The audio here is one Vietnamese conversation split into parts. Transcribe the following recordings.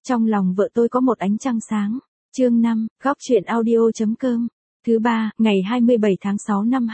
Trong lòng vợ tôi có một ánh trăng sáng. Chương 5, góc truyện audio.com. Thứ ba, ngày 27 tháng 6 năm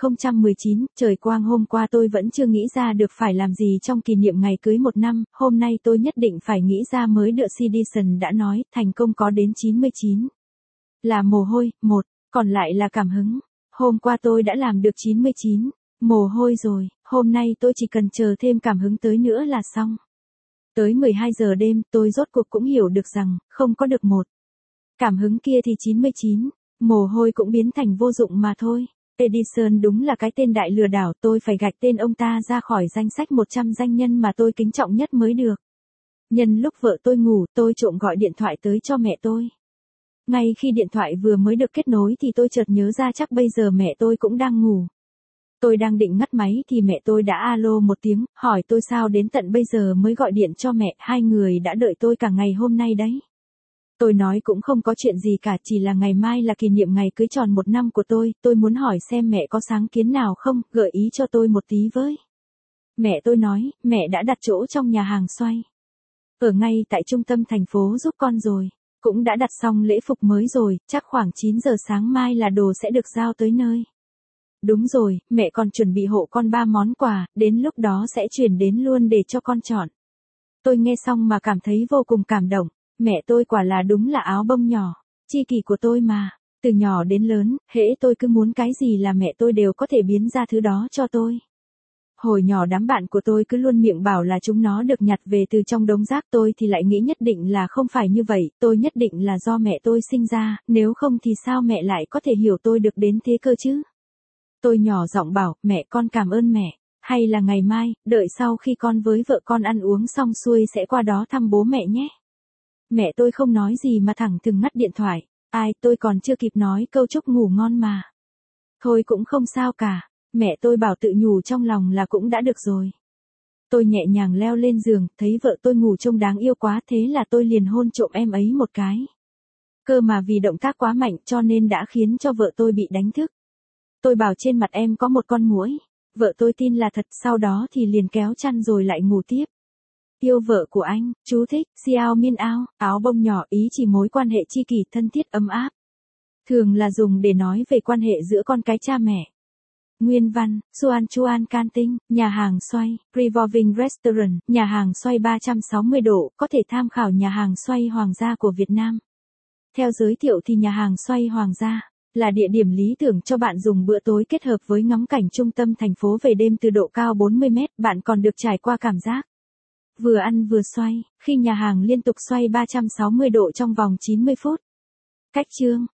2019, trời quang hôm qua tôi vẫn chưa nghĩ ra được phải làm gì trong kỷ niệm ngày cưới 1 năm, hôm nay tôi nhất định phải nghĩ ra mới được. Edison đã nói, thành công có đến 99. Là mồ hôi, 1, còn lại là cảm hứng. Hôm qua tôi đã làm được 99. Mồ hôi rồi, hôm nay tôi chỉ cần chờ thêm cảm hứng tới nữa là xong. Tới 12 giờ đêm, tôi rốt cuộc cũng hiểu được rằng, không có được 1 cảm hứng kia thì 99, mồ hôi cũng biến thành vô dụng mà thôi. Edison đúng là cái tên đại lừa đảo, tôi phải gạch tên ông ta ra khỏi danh sách 100 danh nhân mà tôi kính trọng nhất mới được. Nhân lúc vợ tôi ngủ, tôi trộm gọi điện thoại tới cho mẹ tôi. Ngay khi điện thoại vừa mới được kết nối thì tôi chợt nhớ ra chắc bây giờ mẹ tôi cũng đang ngủ. Tôi đang định ngắt máy thì mẹ tôi đã alo một tiếng, hỏi tôi sao đến tận bây giờ mới gọi điện cho mẹ, hai người đã đợi tôi cả ngày hôm nay đấy. Tôi nói cũng không có chuyện gì cả, chỉ là ngày mai là kỷ niệm ngày cưới tròn 1 năm của tôi muốn hỏi xem mẹ có sáng kiến nào không, gợi ý cho tôi một tí với. Mẹ tôi nói, mẹ đã đặt chỗ trong nhà hàng xoay. Ở ngay tại trung tâm thành phố giúp con rồi, cũng đã đặt xong lễ phục mới rồi, chắc khoảng 9 giờ sáng mai là đồ sẽ được giao tới nơi. Đúng rồi, mẹ còn chuẩn bị hộ con 3 món quà, đến lúc đó sẽ chuyển đến luôn để cho con chọn. Tôi nghe xong mà cảm thấy vô cùng cảm động, mẹ tôi quả là đúng là áo bông nhỏ, tri kỷ của tôi mà, từ nhỏ đến lớn, hễ tôi cứ muốn cái gì là mẹ tôi đều có thể biến ra thứ đó cho tôi. Hồi nhỏ đám bạn của tôi cứ luôn miệng bảo là chúng nó được nhặt về từ trong đống rác, tôi thì lại nghĩ nhất định là không phải như vậy, tôi nhất định là do mẹ tôi sinh ra, nếu không thì sao mẹ lại có thể hiểu tôi được đến thế cơ chứ? Tôi nhỏ giọng bảo, mẹ con cảm ơn mẹ, hay là ngày mai, đợi sau khi con với vợ con ăn uống xong xuôi sẽ qua đó thăm bố mẹ nhé. Mẹ tôi không nói gì mà thẳng thừng ngắt điện thoại, ai, tôi còn chưa kịp nói câu chúc ngủ ngon mà. Thôi cũng không sao cả, mẹ tôi bảo tự nhủ trong lòng là cũng đã được rồi. Tôi nhẹ nhàng leo lên giường, thấy vợ tôi ngủ trông đáng yêu quá, thế là tôi liền hôn trộm em ấy một cái. Cơ mà vì động tác quá mạnh cho nên đã khiến cho vợ tôi bị đánh thức. Tôi bảo trên mặt em có một con muỗi, vợ tôi tin là thật, sau đó thì liền kéo chăn rồi lại ngủ tiếp. Yêu vợ của anh, chú thích, Xiao Miên Ao, áo bông nhỏ ý chỉ mối quan hệ tri kỷ thân thiết ấm áp. Thường là dùng để nói về quan hệ giữa con cái cha mẹ. Nguyên văn, Xuan Chuan Canting, nhà hàng xoay, Revolving Restaurant, nhà hàng xoay 360 độ, có thể tham khảo nhà hàng xoay Hoàng gia của Việt Nam. Theo giới thiệu thì nhà hàng xoay Hoàng gia là địa điểm lý tưởng cho bạn dùng bữa tối kết hợp với ngắm cảnh trung tâm thành phố về đêm từ độ cao 40 mét, bạn còn được trải qua cảm giác vừa ăn vừa xoay, khi nhà hàng liên tục xoay 360 độ trong vòng 90 phút. Cách chương